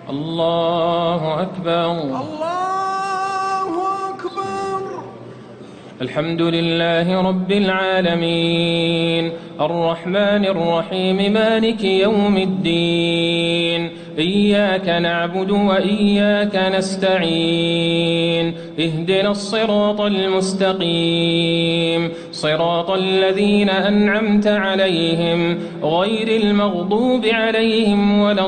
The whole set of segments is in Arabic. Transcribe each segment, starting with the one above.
الله أكبر. الله أكبر. الحمد لله رب العالمين الرحمن الرحيم مالك يوم الدين إياك نعبد وإياك نستعين اهدنا الصراط المستقيم صراط الذين أنعمت عليهم غير المغضوب عليهم ولا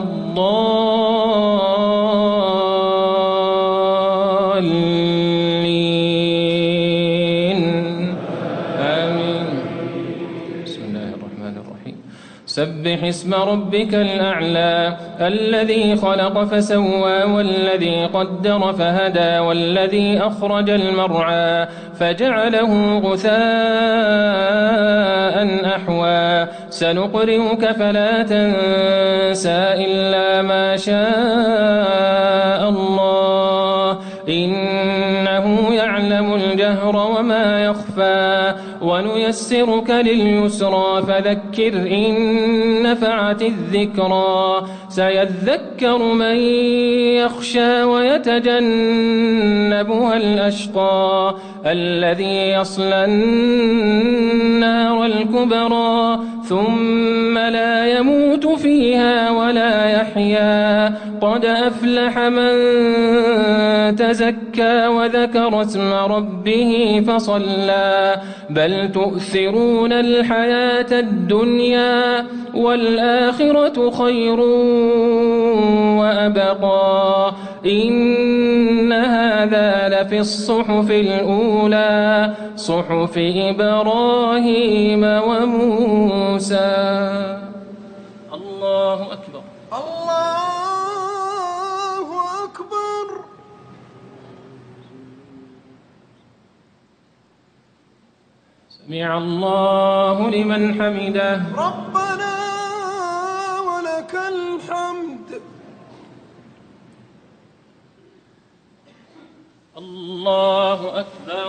الضالين آمين. بسم الله الرحمن الرحيم. سبح اسم ربك الأعلى الذي خلق فسوى والذي قدر فهدى والذي أخرج المرعى فجعله غثاء أحوى سنقرئك فلا تنسى إلا ما شاء الله إنه يعلم الجهر وما يخفى ونيسرك لليسرى فذكر إن نفعت الذكرى سيذكر من يخشى ويتجنبها الأشقى الذي يصلى النار الكبرى ثم لا يموت فيها ولا يحيا قد أفلح من تزكى وذكر اسم ربه فصلى بل تؤثرون الحياة الدنيا والآخرة خير وأبقى إن هذا لفي الصحف الأولى صحف إبراهيم وموسى. الله أكبر. الله أكبر. سمع الله لمن حمده. ربنا ولك الحمد. الله أكبر.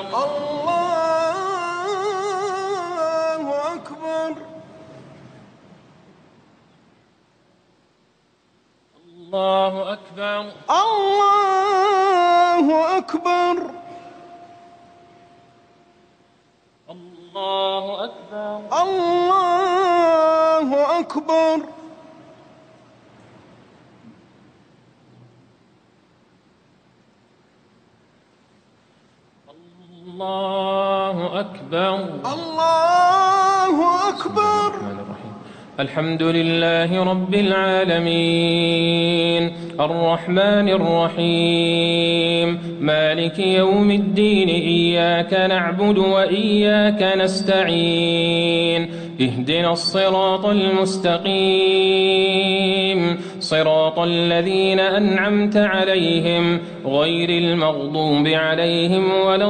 الله أكبر. الله أكبر. الله أكبر. الله أكبر. الله أكبر. الله أكبر. الله أكبر. الحمد لله رب العالمين الرحمن الرحيم مالك يوم الدين إياك نعبد وإياك نستعين اهدنا الصراط المستقيم صراط الذين أنعمت عليهم غير المغضوب عليهم ولا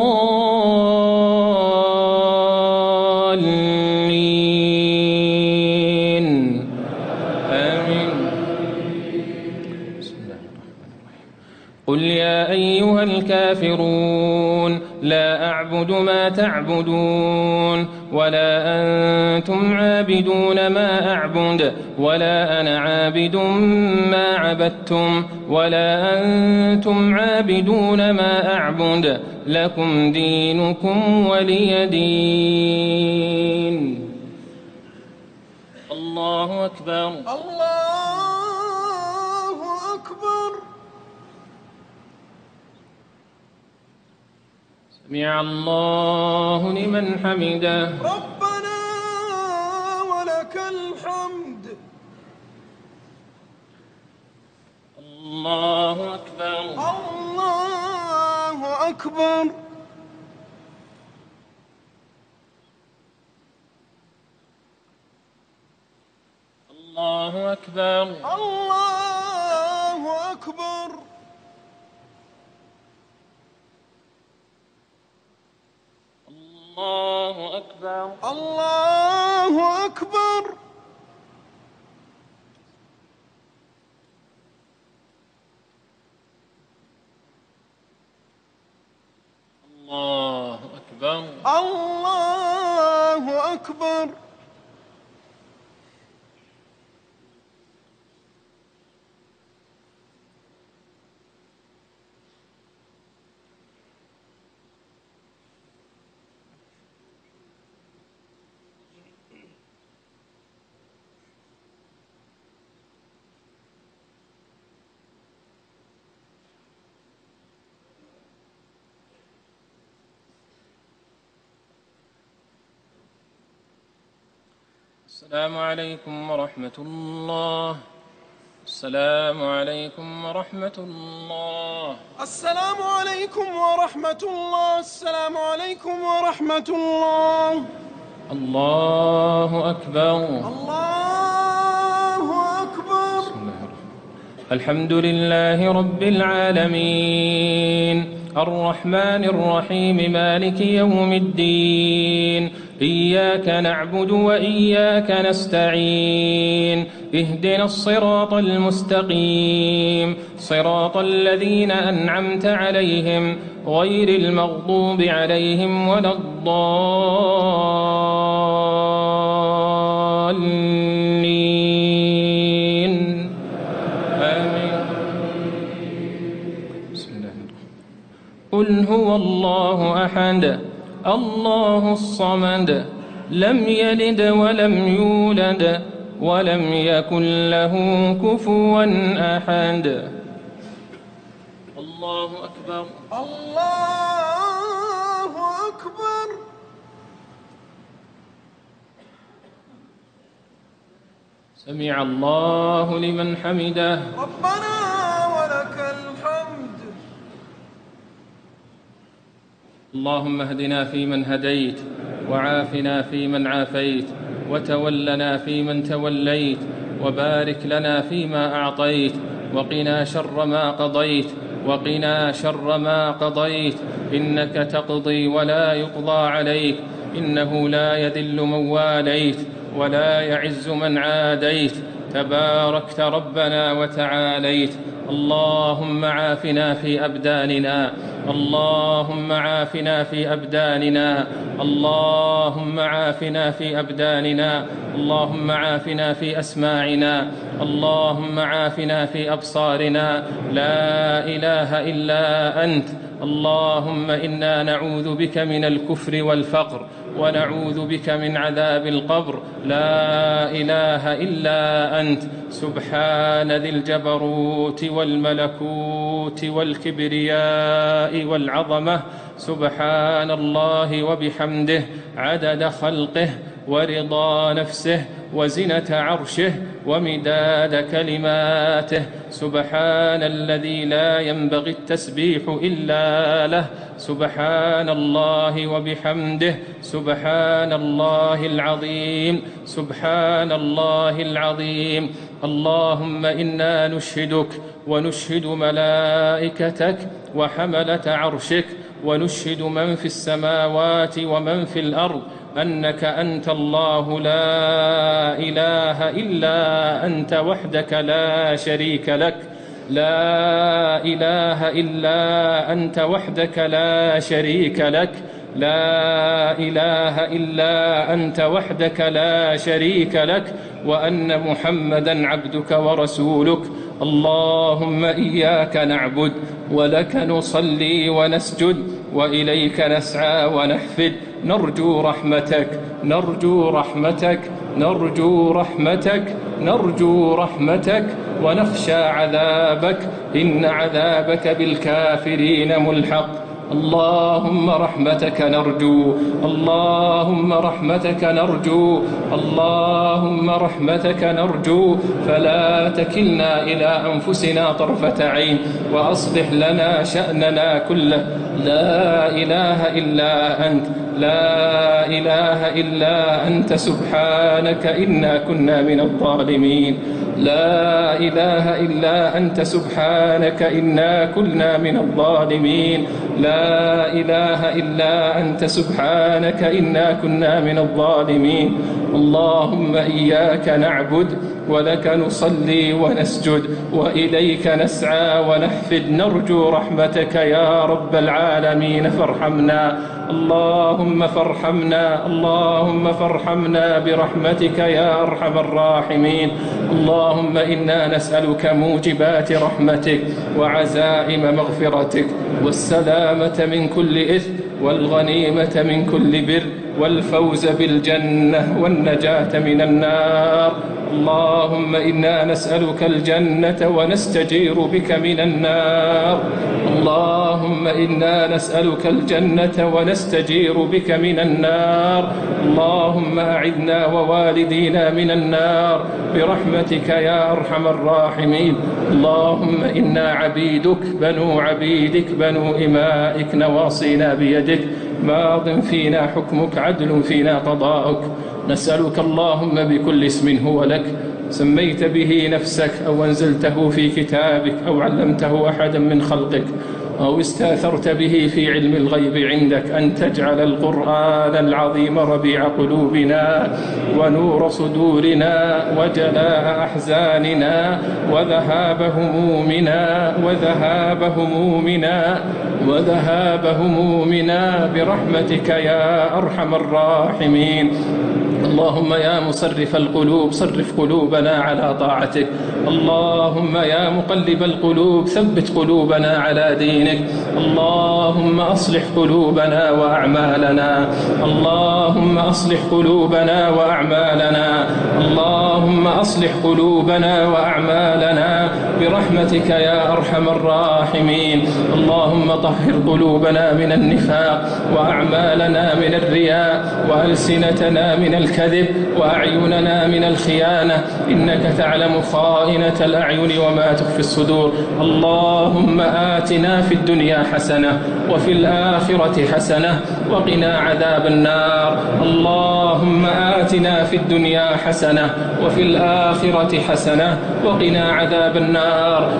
الضالين آمين. بسم الله الرحمن الرحيم. قل يا أيها الكافرون لا أعبد ما تعبدون ولا أنتم عابدون ما أعبد ولا أنا عابد ما عبدتم ولا أنتم عابدون ما أعبد لكم دينكم ولي دين. الله أكبر. الله أكبر. سمع الله لمن حمده. ربنا ولك الحمد. الله أكبر. الله أكبر. الله أكبر. الله أكبر. الله أكبر. الله أكبر. الله أكبر. الله أكبر. السلام عليكم ورحمة الله. السلام عليكم ورحمة الله. السلام عليكم ورحمة الله. السلام عليكم ورحمة الله. الله أكبر. الله أكبر. الحمد لله رب العالمين الرحمن الرحيم مالك يوم الدين إياك نعبد وإياك نستعين اهدنا الصراط المستقيم صراط الذين أنعمت عليهم غير المغضوب عليهم ولا الضالين آمين. بسم الله الرحمن الرحيم. قل هو الله أحد الله الصمد لم يلد ولم يولد ولم يكن له كفوا أحد. الله أكبر. الله أكبر. سمع الله لمن حمده. ربنا ولك الحمد. اللهم اهدنا فيمن هديت وعافنا فيمن عافيت وتولنا فيمن توليت وبارك لنا فيما أعطيت وقنا شر ما قضيت وقنا شر ما قضيت إنك تقضي ولا يقضى عليك إنه لا يذل من واليت ولا يعز من عاديت تباركت ربنا وتعاليت. اللهم عافنا في أبداننا اللهم عافنا في أبداننا اللهم عافنا في أبداننا اللهم عافنا في أسماعنا اللهم عافنا في أبصارنا لا إله إلا أنت. اللهم إنا نعوذ بك من الكفر والفقر ونعوذ بك من عذاب القبر لا إله إلا أنت. سبحان ذي الجبروت والملكوت والكبرياء والعظمة سبحان الله وبحمده عدد خلقه ورضا نفسه وزنة عرشه ومداد كلماته. سبحان الذي لا ينبغي التسبيح إلا له. سبحان الله وبحمده سبحان الله العظيم سبحان الله العظيم. اللهم إنا نشهدك ونشهد ملائكتك وحملة عرشك ونشهد من في السماوات ومن في الأرض أنك أنت الله لا إله إلا أنت وحدك لا شريك لك لا إله إلا أنت وحدك لا شريك لك لا إله إلا أنت وحدك لا شريك لك وأن محمدا عبدك ورسولك. اللهم إياك نعبد ولك نصلي ونسجد وإليك نسعى ونحفد نرجو رحمتك نرجو رحمتك نرجو رحمتك نرجو رحمتك ونخشى عذابك إن عذابك بالكافرين ملحق. اللهم رحمتك نرجو اللهم رحمتك نرجو اللهم رحمتك نرجو فلا تكلنا إلى أنفسنا طرفة عين وأصلح لنا شأننا كله. لا إله إلا أنت لا إله إلا أنت سبحانك إنا كنا من الظالمين. لا إله إلا أنت سبحانك إنا كنا من الظالمين. لا إله إلا أنت سبحانك إنا كنا من الظالمين. اللهم إياك نعبد ولك نصلي ونسجد وإليك نسعى ونحفد نرجو رحمتك يا رب العالمين فارحمنا. اللهم فارحمنا اللهم فارحمنا برحمتك يا أرحم الراحمين. اللهم إنا نسألك موجبات رحمتك وعزائم مغفرتك والسلامة من كل إثم والغنيمة من كل بر والفوز بالجنة والنجاة من النار. اللهم إنا نسألك الجنة ونستجير بك من النار. اللهم إنا نسألك الجنة ونستجير بك من النار. اللهم أعذنا ووالدينا من النار برحمتك يا أرحم الراحمين. اللهم إنا عبيدك بنو عبيدك بنو إمائك نواصينا بيدك، ماض فينا حكمك، عدل فينا قضاؤك. نسألك اللهم بكل اسم هو لك سميت به نفسك أو أنزلته في كتابك أو علمته أحدا من خلقك أو استأثرت به في علم الغيب عندك أن تجعل القرآن العظيم ربيع قلوبنا ونور صدورنا وجلاء أحزاننا وذهاب همومنا برحمتك يا أرحم الراحمين. اللهم يا مصرف القلوب صرف قلوبنا على طاعتك. اللهم يا مقلب القلوب ثبت قلوبنا على دينك. اللهم أصلح قلوبنا وأعمالنا. اللهم أصلح قلوبنا وأعمالنا. اللهم أصلح قلوبنا وأعمالنا برحمتك يا أرحم الراحمين. اللهم طهر قلوبنا من النفاق وأعمالنا من الرياء وألسنتنا من الكذب وأعيننا من الخيانة، إنك تعلم خائنة الأعين وما تخفي الصدور. اللهم آتنا في الدنيا حسنة وفي الآخرة حسنة وقنا عذاب النار. اللهم آتنا في الدنيا حسنة وفي الآخرة حسنة وقنا عذاب النار.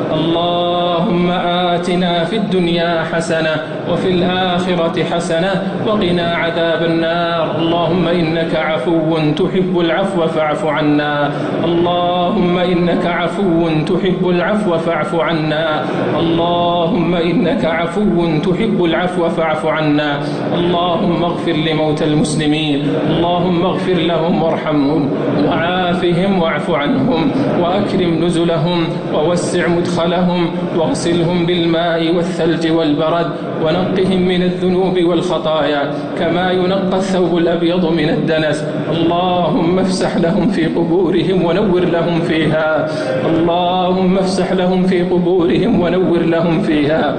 اللهم آتنا في الدنيا حسنة وفي الآخرة حسنة وقنا عذاب النار. اللهم إنك عفو تحب العفو فاعف عنا. اللهم إنك عفو تحب العفو فاعف عنا. اللهم إنك عفو تحب العفو فاعف عنا. اللهم اغفر لموتى المسلمين. اللهم اغفر لهم وارحمهم وعافهم واعف عنهم وأكرم نزلهم ووسع مدخلهم واغسلهم بالماء والثلج والبرد ونقهم من الذنوب والخطايا كما ينقى الثوب الأبيض من الدنس. اللهم افسح لهم في قبورهم ونور لهم فيها. اللهم افسح لهم في قبورهم ونور لهم فيها.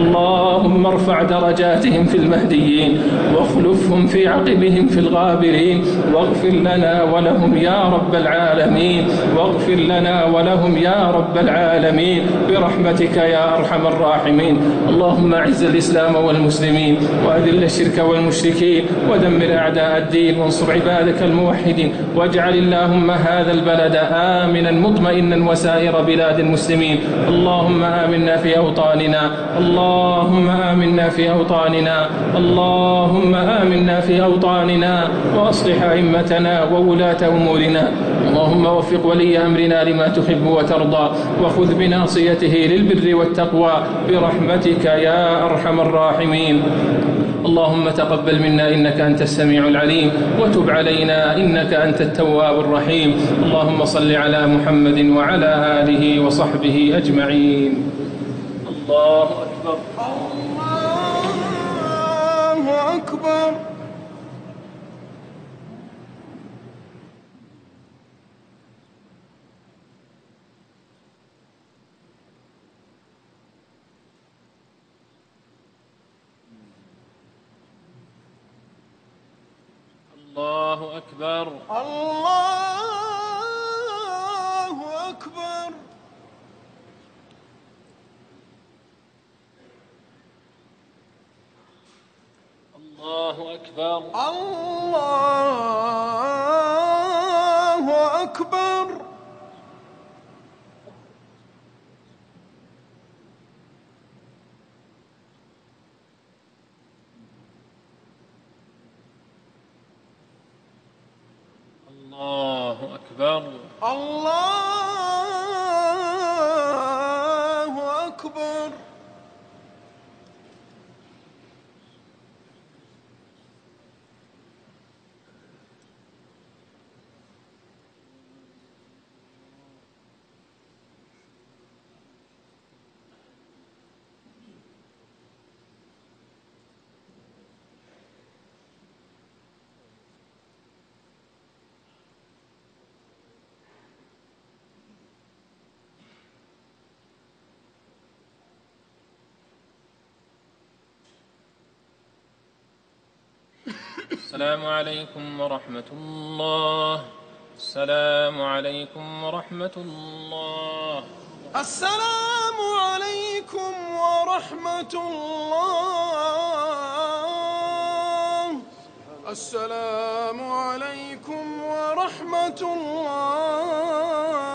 اللهم ارفع درجاتهم في المهديين واخلفهم في عقبهم في الغابرين. واغفر لنا ولهم يا رب العالمين. واغفر لنا ولهم يا رب العالمين برحمتك يا أرحم الراحمين. اللهم أعز الإسلام والمسلمين وأذل الشرك والمشركين ودمر أعداء الدين وانصر عبادك الموحدين. واجعل اللهم هذا البلد آمنا مطمئنا وسائر بلاد المسلمين. اللهم آمنا في أوطاننا. اللهم آمنا في أوطاننا. اللهم آمنا في أوطاننا وأصلح أئمتنا وولاة أمورنا. اللهم وفق ولي أمرنا لما تحب وترضى وخذ بناصيته للبر والتقوى برحمتك يا أرحم الراحمين. اللهم تقبل منا إنك أنت السميع العليم وتب علينا إنك أنت التواب الرحيم. اللهم صل على محمد وعلى آله وصحبه أجمعين. الله أكبر. الله أكبر. الله أكبر. الله أكبر. الله أكبر. الله أكبر. الله أكبر. الله أكبر. السلام عليكم ورحمة الله. السلام عليكم ورحمة الله. السلام عليكم ورحمة الله. السلام عليكم ورحمة الله.